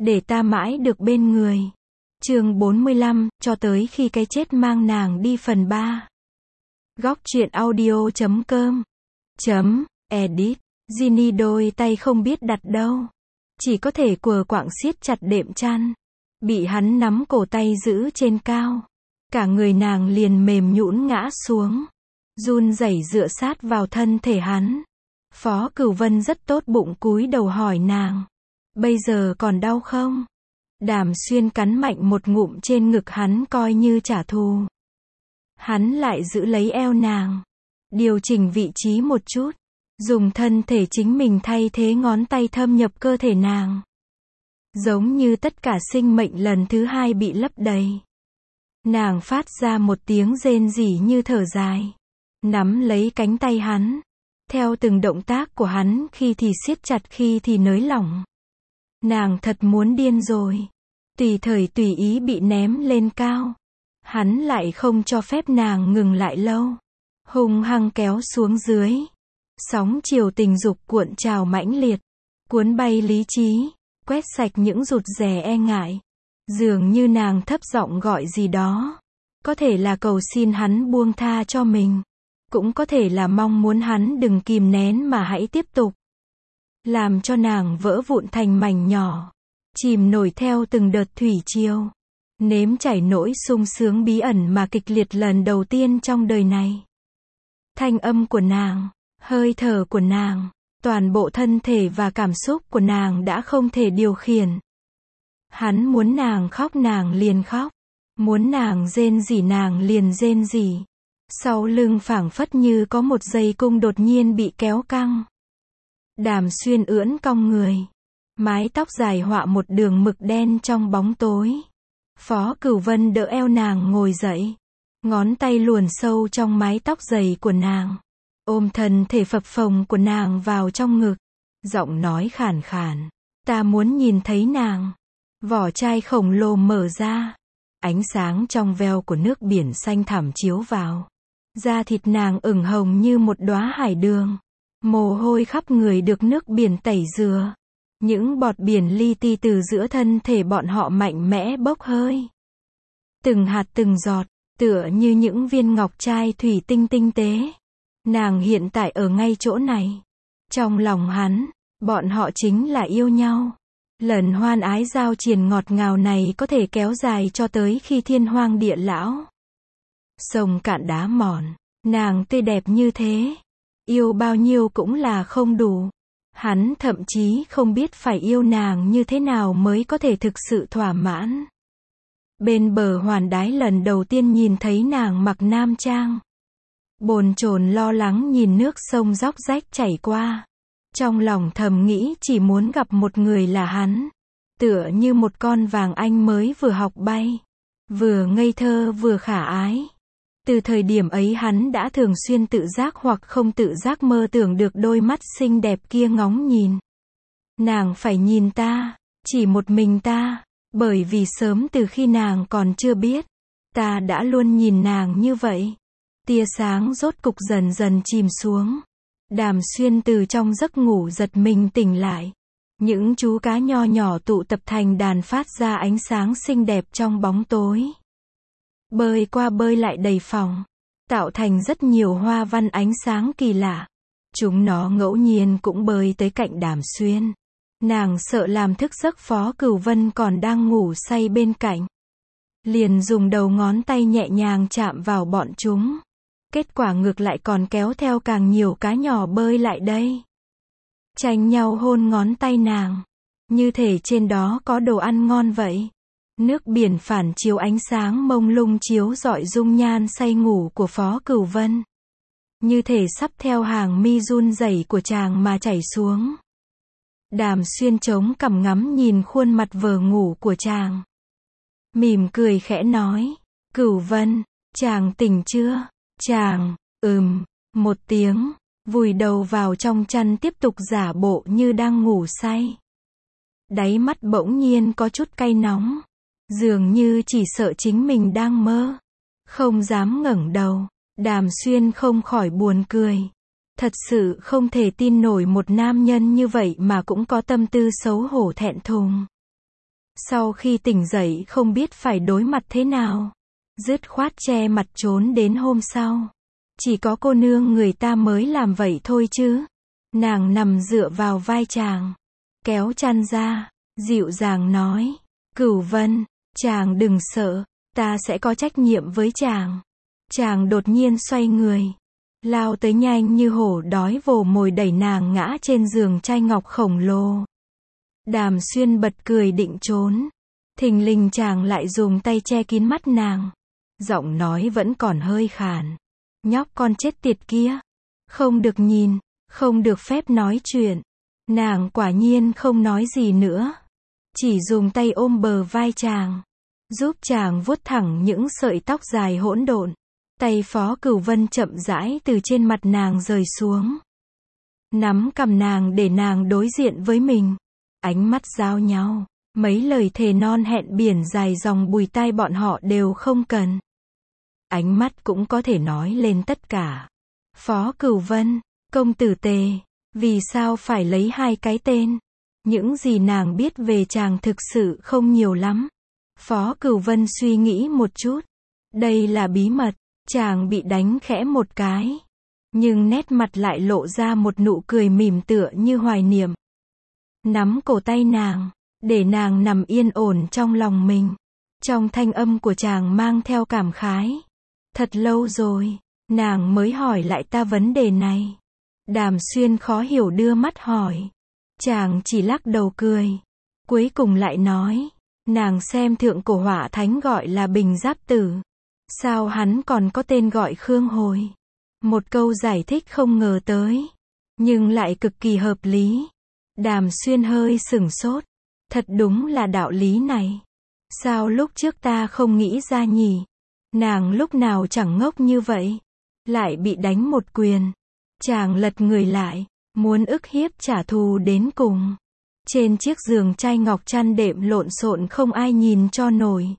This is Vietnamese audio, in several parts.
để ta mãi được bên người. Chương 45, cho tới khi cái chết mang nàng đi phần 3. Góc truyện audio.com Edit. Ginny đôi tay không biết đặt đâu. Chỉ có thể quờ quạng siết chặt đệm chăn. Bị hắn nắm cổ tay giữ trên cao. Cả người nàng liền mềm nhũn ngã xuống. Run rẩy dựa sát vào thân thể hắn. Phó Cửu Vân rất tốt bụng cúi đầu hỏi nàng. Bây giờ còn đau không? Đàm Xuyên cắn mạnh một ngụm trên ngực hắn coi như trả thù. Hắn lại giữ lấy eo nàng. Điều chỉnh vị trí một chút. Dùng thân thể chính mình thay thế ngón tay thâm nhập cơ thể nàng. Giống như tất cả sinh mệnh lần thứ hai bị lấp đầy. Nàng phát ra một tiếng rên rỉ như thở dài. Nắm lấy cánh tay hắn. Theo từng động tác của hắn khi thì siết chặt khi thì nới lỏng. Nàng thật muốn điên rồi. Tùy thời tùy ý bị ném lên cao. Hắn lại không cho phép nàng ngừng lại lâu. Hung hăng kéo xuống dưới. Sóng chiều tình dục cuộn trào mãnh liệt. Cuốn bay lý trí. Quét sạch những rụt rè e ngại. Dường như nàng thấp giọng gọi gì đó. Có thể là cầu xin hắn buông tha cho mình. Cũng có thể là mong muốn hắn đừng kìm nén mà hãy tiếp tục. Làm cho nàng vỡ vụn thành mảnh nhỏ. Chìm nổi theo từng đợt thủy triều. Nếm trải nỗi sung sướng bí ẩn mà kịch liệt lần đầu tiên trong đời này. Thanh âm của nàng, hơi thở của nàng, toàn bộ thân thể và cảm xúc của nàng đã không thể điều khiển. Hắn muốn nàng khóc nàng liền khóc. Muốn nàng rên rỉ nàng liền rên rỉ. Sau lưng phảng phất như có một dây cung đột nhiên bị kéo căng. Đàm Xuyên ưỡn cong người. Mái tóc dài họa một đường mực đen trong bóng tối. Phó Cửu Vân đỡ eo nàng ngồi dậy. Ngón tay luồn sâu trong mái tóc dày của nàng. Ôm thân thể phập phồng của nàng vào trong ngực. Giọng nói khàn khàn. Ta muốn nhìn thấy nàng. Vỏ chai khổng lồ mở ra. Ánh sáng trong veo của nước biển xanh thẳm chiếu vào. Da thịt nàng ửng hồng như một đóa hải đường. Mồ hôi khắp người được nước biển tẩy rửa. Những bọt biển li ti từ giữa thân thể bọn họ mạnh mẽ bốc hơi. Từng hạt từng giọt, tựa như những viên ngọc trai thủy tinh tinh tế. Nàng hiện tại ở ngay chỗ này. Trong lòng hắn, bọn họ chính là yêu nhau. Lần hoan ái giao triền ngọt ngào này có thể kéo dài cho tới khi thiên hoang địa lão. Sông cạn đá mòn, nàng tươi đẹp như thế. Yêu bao nhiêu cũng là không đủ. Hắn thậm chí không biết phải yêu nàng như thế nào mới có thể thực sự thỏa mãn. Bên bờ Hoàn Đái lần đầu tiên nhìn thấy nàng mặc nam trang. Bồn chồn lo lắng nhìn nước sông róc rách chảy qua. Trong lòng thầm nghĩ chỉ muốn gặp một người là hắn. Tựa như một con vàng anh mới vừa học bay. Vừa ngây thơ vừa khả ái. Từ thời điểm ấy hắn đã thường xuyên tự giác hoặc không tự giác mơ tưởng được đôi mắt xinh đẹp kia ngóng nhìn. Nàng phải nhìn ta, chỉ một mình ta, bởi vì sớm từ khi nàng còn chưa biết, ta đã luôn nhìn nàng như vậy. Tia sáng rốt cục dần dần chìm xuống. Đàm Xuyên từ trong giấc ngủ giật mình tỉnh lại. Những chú cá nho nhỏ tụ tập thành đàn phát ra ánh sáng xinh đẹp trong bóng tối. Bơi qua bơi lại đầy phòng, tạo thành rất nhiều hoa văn ánh sáng kỳ lạ. Chúng nó ngẫu nhiên cũng bơi tới cạnh Đàm Xuyên. Nàng sợ làm thức giấc Phó Cửu Vân còn đang ngủ say bên cạnh. Liền dùng đầu ngón tay nhẹ nhàng chạm vào bọn chúng. Kết quả ngược lại còn kéo theo càng nhiều cá nhỏ bơi lại đây. Tranh nhau hôn ngón tay nàng. Như thể trên đó có đồ ăn ngon vậy. Nước biển phản chiếu ánh sáng mông lung chiếu rọi dung nhan say ngủ của Phó Cửu Vân. Như thể sắp theo hàng mi run rẩy của chàng mà chảy xuống. Đàm Xuyên chống cằm ngắm nhìn khuôn mặt vờ ngủ của chàng. Mỉm cười khẽ nói. Cửu Vân, chàng tỉnh chưa? Chàng, một tiếng, vùi đầu vào trong chăn tiếp tục giả bộ như đang ngủ say. Đáy mắt bỗng nhiên có chút cay nóng. Dường như chỉ sợ chính mình đang mơ. Không dám ngẩng đầu. Đàm Xuyên không khỏi buồn cười. Thật sự không thể tin nổi một nam nhân như vậy mà cũng có tâm tư xấu hổ thẹn thùng. Sau khi tỉnh dậy không biết phải đối mặt thế nào. Dứt khoát che mặt trốn đến hôm sau. Chỉ có cô nương người ta mới làm vậy thôi chứ. Nàng nằm dựa vào vai chàng, kéo chăn ra, dịu dàng nói, Cửu Vân, chàng đừng sợ, ta sẽ có trách nhiệm với chàng. Chàng đột nhiên xoay người, lao tới nhanh như hổ đói vồ mồi đẩy nàng ngã trên giường chai ngọc khổng lồ. Đàm Xuyên bật cười định trốn. Thình lình chàng lại dùng tay che kín mắt nàng. Giọng nói vẫn còn hơi khàn. Nhóc con chết tiệt kia. Không được nhìn, không được phép nói chuyện. Nàng quả nhiên không nói gì nữa. Chỉ dùng tay ôm bờ vai chàng. Giúp chàng vuốt thẳng những sợi tóc dài hỗn độn. Tay Phó Cửu Vân chậm rãi từ trên mặt nàng rời xuống. Nắm cầm nàng để nàng đối diện với mình. Ánh mắt giao nhau. Mấy lời thề non hẹn biển dài dòng bùi tai bọn họ đều không cần. Ánh mắt cũng có thể nói lên tất cả. Phó Cửu Vân, công tử Tề, vì sao phải lấy hai cái tên? Những gì nàng biết về chàng thực sự không nhiều lắm. Phó Cửu Vân suy nghĩ một chút. Đây là bí mật. Chàng bị đánh khẽ một cái. Nhưng nét mặt lại lộ ra một nụ cười mỉm tựa như hoài niệm. Nắm cổ tay nàng, để nàng nằm yên ổn trong lòng mình. Trong thanh âm của chàng mang theo cảm khái. Thật lâu rồi, nàng mới hỏi lại ta vấn đề này. Đàm Xuyên khó hiểu đưa mắt hỏi. Chàng chỉ lắc đầu cười. Cuối cùng lại nói, nàng xem thượng cổ hỏa thánh gọi là Bình Giáp Tử. Sao hắn còn có tên gọi Khương Hồi? Một câu giải thích không ngờ tới, nhưng lại cực kỳ hợp lý. Đàm Xuyên hơi sửng sốt. Thật đúng là đạo lý này. Sao lúc trước ta không nghĩ ra nhỉ? Nàng lúc nào chẳng ngốc như vậy. Lại bị đánh một quyền. Chàng lật người lại, muốn ức hiếp trả thù đến cùng. Trên chiếc giường chai ngọc chăn đệm lộn xộn không ai nhìn cho nổi.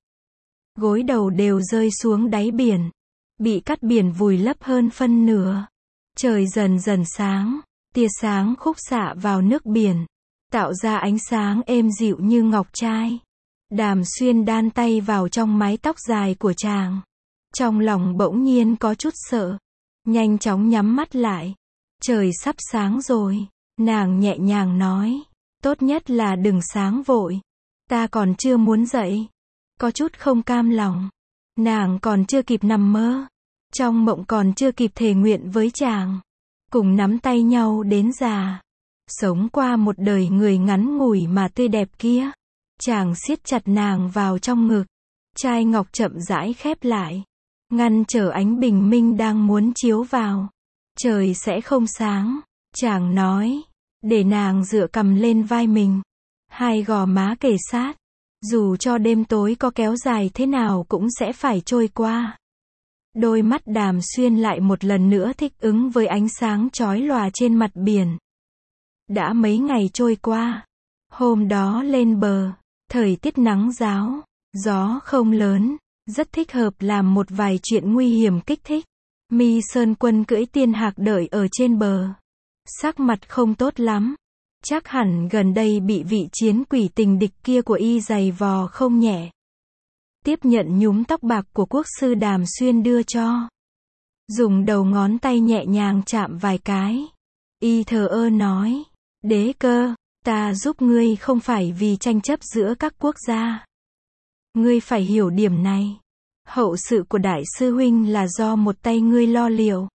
Gối đầu đều rơi xuống đáy biển. Bị cát biển vùi lấp hơn phân nửa. Trời dần dần sáng. Tia sáng khúc xạ vào nước biển. Tạo ra ánh sáng êm dịu như ngọc trai. Đàm Xuyên đan tay vào trong mái tóc dài của chàng. Trong lòng bỗng nhiên có chút sợ. Nhanh chóng nhắm mắt lại. Trời sắp sáng rồi. Nàng nhẹ nhàng nói. Tốt nhất là đừng sáng vội. Ta còn chưa muốn dậy. Có chút không cam lòng. Nàng còn chưa kịp nằm mơ. Trong mộng còn chưa kịp thề nguyện với chàng. Cùng nắm tay nhau đến già. Sống qua một đời người ngắn ngủi mà tươi đẹp kia. Chàng siết chặt nàng vào trong ngực. Chai ngọc chậm rãi khép lại. Ngăn trở ánh bình minh đang muốn chiếu vào. Trời sẽ không sáng. Chàng nói. Để nàng dựa cằm lên vai mình. Hai gò má kề sát. Dù cho đêm tối có kéo dài thế nào cũng sẽ phải trôi qua. Đôi mắt Đàm Xuyên lại một lần nữa thích ứng với ánh sáng chói lòa trên mặt biển. Đã mấy ngày trôi qua. Hôm đó lên bờ. Thời tiết nắng ráo. Gió không lớn. Rất thích hợp làm một vài chuyện nguy hiểm kích thích. Mi Sơn Quân cưỡi tiên hạc đợi ở trên bờ. Sắc mặt không tốt lắm. Chắc hẳn gần đây bị vị chiến quỷ tình địch kia của y giày vò không nhẹ. Tiếp nhận nhúm tóc bạc của quốc sư Đàm Xuyên đưa cho. Dùng đầu ngón tay nhẹ nhàng chạm vài cái. Y thờ ơ nói. Đế cơ, ta giúp ngươi không phải vì tranh chấp giữa các quốc gia. Ngươi phải hiểu điểm này. Hậu sự của đại sư huynh là do một tay ngươi lo liệu.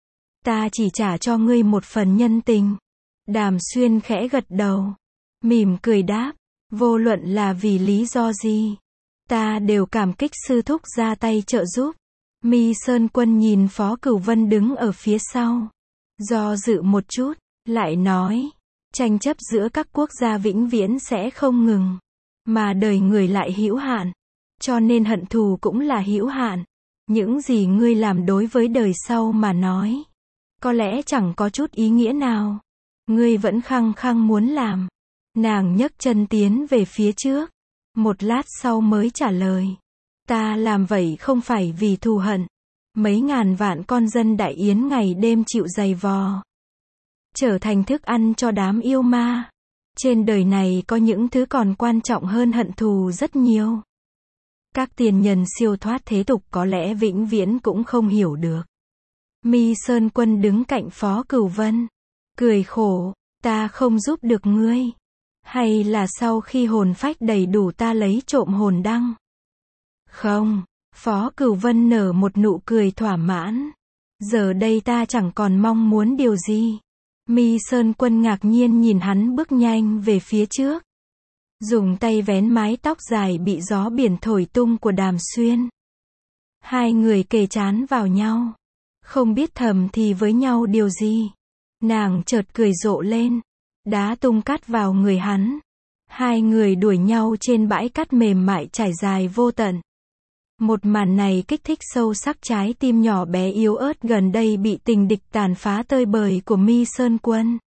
Ta chỉ trả cho ngươi một phần nhân tình. Đàm Xuyên khẽ gật đầu. Mỉm cười đáp. Vô luận là vì lý do gì. Ta đều cảm kích sư thúc ra tay trợ giúp. Mi Sơn Quân nhìn Phó Cửu Vân đứng ở phía sau. Do dự một chút. Lại nói. Tranh chấp giữa các quốc gia vĩnh viễn sẽ không ngừng. Mà đời người lại hữu hạn. Cho nên hận thù cũng là hữu hạn. Những gì ngươi làm đối với đời sau mà nói. Có lẽ chẳng có chút ý nghĩa nào. Ngươi vẫn khăng khăng muốn làm. Nàng nhấc chân tiến về phía trước. Một lát sau mới trả lời. Ta làm vậy không phải vì thù hận. Mấy ngàn vạn con dân Đại Yến ngày đêm chịu giày vò. Trở thành thức ăn cho đám yêu ma. Trên đời này có những thứ còn quan trọng hơn hận thù rất nhiều. Các tiền nhân siêu thoát thế tục có lẽ vĩnh viễn cũng không hiểu được. Mi Sơn Quân đứng cạnh Phó Cửu Vân, cười khổ, ta không giúp được ngươi. Hay là sau khi hồn phách đầy đủ ta lấy trộm hồn đăng? Không, Phó Cửu Vân nở một nụ cười thỏa mãn. Giờ đây ta chẳng còn mong muốn điều gì. Mi Sơn Quân ngạc nhiên nhìn hắn bước nhanh về phía trước. Dùng tay vén mái tóc dài bị gió biển thổi tung của Đàm Xuyên. Hai người kề trán vào nhau. Không biết thầm thì với nhau điều gì. Nàng chợt cười rộ lên. Đá tung cát vào người hắn. Hai người đuổi nhau trên bãi cát mềm mại trải dài vô tận. Một màn này kích thích sâu sắc trái tim nhỏ bé yếu ớt gần đây bị tình địch tàn phá tơi bời của Mi Sơn Quân.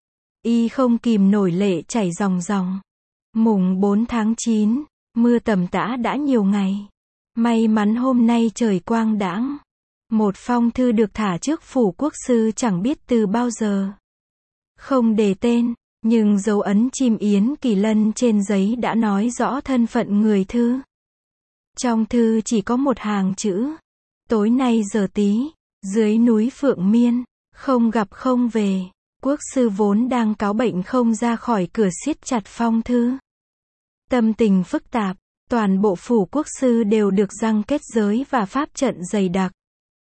Y không kìm nổi lệ chảy ròng ròng. Mùng 4 tháng 9, mưa tầm tã đã nhiều ngày. May mắn hôm nay trời quang đãng. Một phong thư được thả trước phủ quốc sư chẳng biết từ bao giờ. Không đề tên, nhưng dấu ấn chim yến kỳ lân trên giấy đã nói rõ thân phận người thư. Trong thư chỉ có một hàng chữ. Tối nay giờ tí, dưới núi Phượng Miên, không gặp không về. Quốc sư vốn đang cáu bệnh không ra khỏi cửa siết chặt phong thư. Tâm tình phức tạp, toàn bộ phủ quốc sư đều được răng kết giới và pháp trận dày đặc.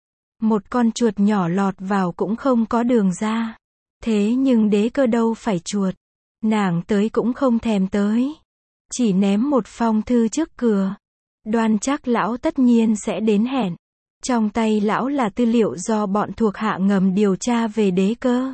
Một con chuột nhỏ lọt vào cũng không có đường ra. Thế nhưng Đế Cơ đâu phải chuột. Nàng tới cũng không thèm tới. Chỉ ném một phong thư trước cửa. Đoan chắc lão tất nhiên sẽ đến hẹn. Trong tay lão là tư liệu do bọn thuộc hạ ngầm điều tra về Đế Cơ.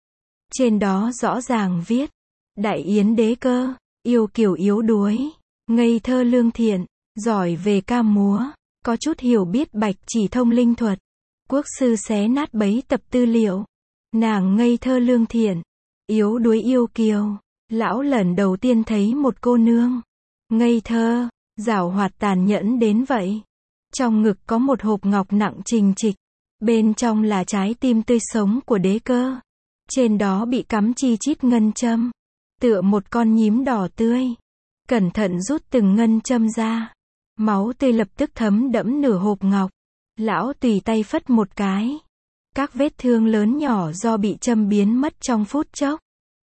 Trên đó rõ ràng viết, Đại Yến Đế Cơ, yêu kiều yếu đuối, ngây thơ lương thiện, giỏi về ca múa, có chút hiểu biết bạch chỉ thông linh thuật. Quốc sư xé nát bấy tập tư liệu. Nàng ngây thơ lương thiện, yếu đuối yêu kiều. Lão lần đầu tiên thấy một cô nương ngây thơ, giảo hoạt tàn nhẫn đến vậy. Trong ngực có một hộp ngọc nặng trình trịch. Bên trong là trái tim tươi sống của Đế Cơ. Trên đó bị cắm chi chít ngân châm. Tựa một con nhím đỏ tươi. Cẩn thận rút từng ngân châm ra. Máu tươi lập tức thấm đẫm nửa hộp ngọc. Lão tùy tay phất một cái. Các vết thương lớn nhỏ do bị châm biến mất trong phút chốc.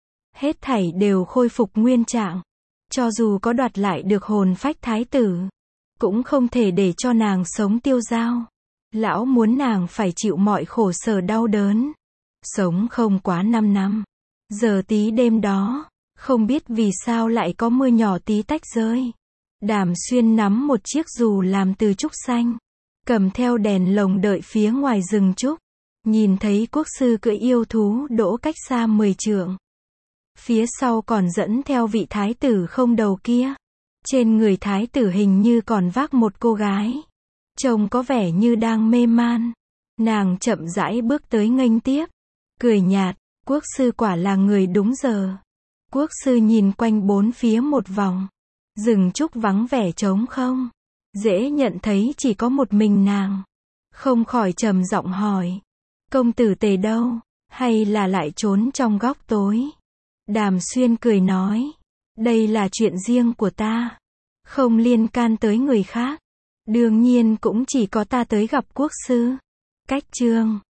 Hết thảy đều khôi phục nguyên trạng. Cho dù có đoạt lại được hồn phách thái tử, cũng không thể để cho nàng sống tiêu dao. Lão muốn nàng phải chịu mọi khổ sở đau đớn. Sống không quá 5 năm. Giờ tí đêm đó, không biết vì sao lại có mưa nhỏ tí tách rơi. Đàm Xuyên nắm một chiếc dù làm từ trúc xanh, cầm theo đèn lồng đợi phía ngoài rừng trúc. Nhìn thấy quốc sư cưỡi yêu thú đỗ cách xa 10 trượng. Phía sau còn dẫn theo vị thái tử không đầu kia. Trên người thái tử hình như còn vác một cô gái. Trông có vẻ như đang mê man. Nàng chậm rãi bước tới nghênh tiếp. Cười nhạt, quốc sư quả là người đúng giờ. Quốc sư nhìn quanh bốn phía một vòng. Rừng trúc vắng vẻ trống không. Dễ nhận thấy chỉ có một mình nàng. Không khỏi trầm giọng hỏi. Công tử Tề đâu? Hay là lại trốn trong góc tối? Đàm Xuyên cười nói. Đây là chuyện riêng của ta. Không liên can tới người khác. Đương nhiên cũng chỉ có ta tới gặp quốc sư. Cách chương